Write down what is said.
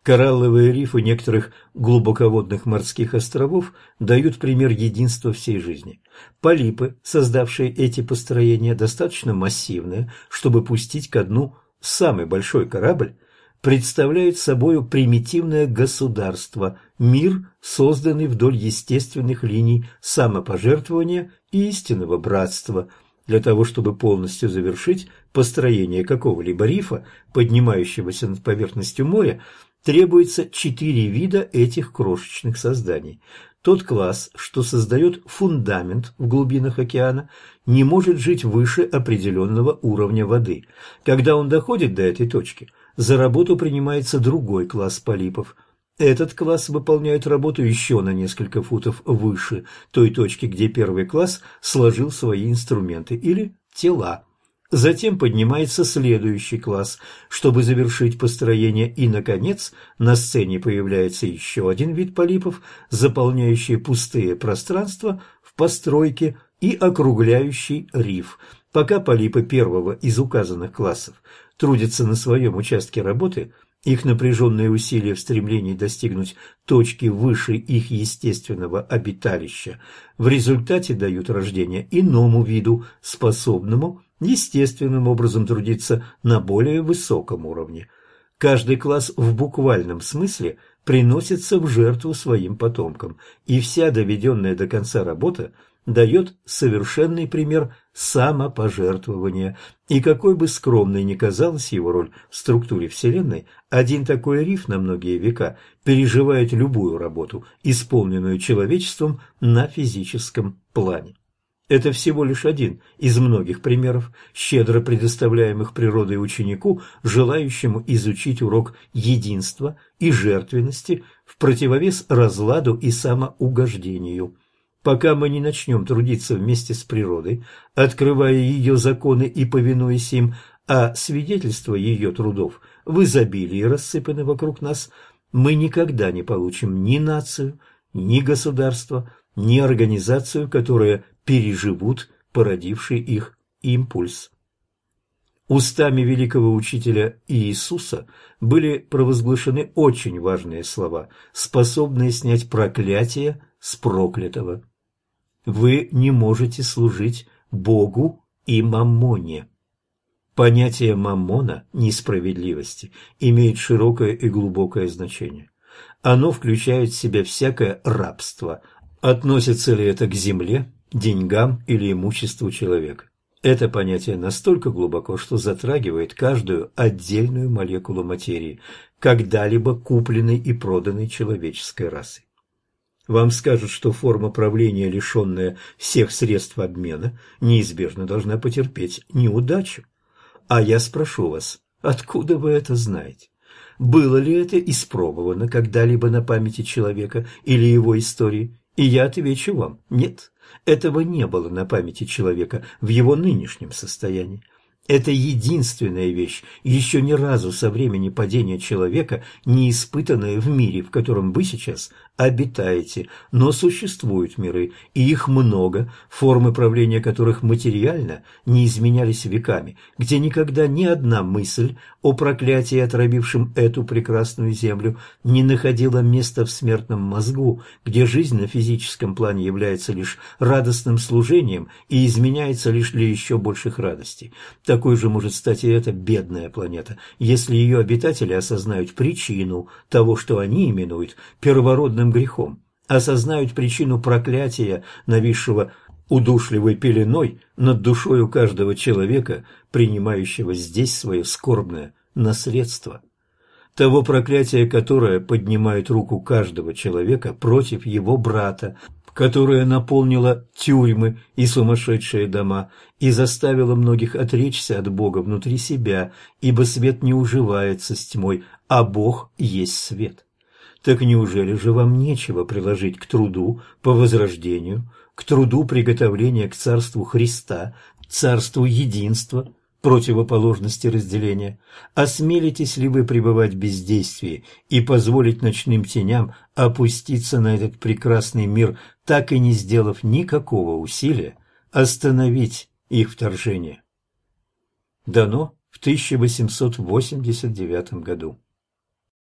Коралловые рифы некоторых глубоководных морских островов дают пример единства всей жизни. Полипы, создавшие эти построения, достаточно массивные, чтобы пустить ко дну самый большой корабль, представляют собою примитивное государство, мир, созданный вдоль естественных линий самопожертвования и истинного братства. Для того, чтобы полностью завершить построение какого-либо рифа, поднимающегося над поверхностью моря, требуется 4 вида этих крошечных созданий. Тот класс, что создает фундамент в глубинах океана, не может жить выше определенного уровня воды. Когда он доходит до этой точки, за работу принимается другой класс полипов. Этот класс выполняет работу еще на несколько футов выше той точки, где первый класс сложил свои инструменты или тела. Затем поднимается следующий класс, чтобы завершить построение, и, наконец, на сцене появляется еще один вид полипов, заполняющий пустые пространства в постройке и округляющий риф. Пока полипы первого из указанных классов трудятся на своем участке работы, их напряженные усилия в стремлении достигнуть точки выше их естественного обиталища в результате дают рождение иному виду, способному естественным образом трудиться на более высоком уровне. Каждый класс в буквальном смысле приносится в жертву своим потомкам, и вся доведенная до конца работа дает совершенный пример самопожертвования. И какой бы скромной ни казалась его роль в структуре Вселенной, один такой риф на многие века переживает любую работу, исполненную человечеством на физическом плане. Это всего лишь один из многих примеров, щедро предоставляемых природой ученику, желающему изучить урок единства и жертвенности в противовес разладу и самоугождению. Пока мы не начнем трудиться вместе с природой, открывая ее законы и повинуясь им, а свидетельства ее трудов в изобилии рассыпаны вокруг нас, мы никогда не получим ни нацию, ни государство, ни организацию, которые переживут породивший их импульс. Устами великого учителя Иисуса были провозглашены очень важные слова, способные снять проклятие с проклятого. Вы не можете служить Богу и маммоне. Понятие маммона, несправедливости, имеет широкое и глубокое значение. Оно включает в себя всякое рабство. Относится ли это к земле, деньгам или имуществу человека? Это понятие настолько глубоко, что затрагивает каждую отдельную молекулу материи, когда-либо купленной и проданной человеческой расой. Вам скажут, что форма правления, лишенная всех средств обмена, неизбежно должна потерпеть неудачу. А я спрошу вас, откуда вы это знаете? Было ли это испробовано когда-либо на памяти человека или его истории? И я отвечу вам – нет, этого не было на памяти человека в его нынешнем состоянии. Это единственная вещь, еще ни разу со времени падения человека, не испытанная в мире, в котором вы сейчас обитаете. Но существуют миры, и их много, формы правления которых материально не изменялись веками, где никогда ни одна мысль о проклятии, отравившем эту прекрасную землю, не находила места в смертном мозгу, где жизнь на физическом плане является лишь радостным служением и изменяется лишь для еще больших радостей. Такой же может стать и эта бедная планета, если ее обитатели осознают причину того, что они именуют первородным грехом, осознают причину проклятия, нависшего удушливой пеленой над душою каждого человека, принимающего здесь свое скорбное наследство. Того проклятия, которое поднимает руку каждого человека против его брата, которая наполнила тюрьмы и сумасшедшие дома и заставила многих отречься от Бога внутри себя, ибо свет не уживается с тьмой, а Бог есть свет. Так неужели же вам нечего приложить к труду по возрождению, к труду приготовления к царству Христа, царству единства, противоположности разделения? Осмелитесь ли вы пребывать в бездействии и позволить ночным теням опуститься на этот прекрасный мир, так и не сделав никакого усилия остановить их вторжение? Дано в 1889 году.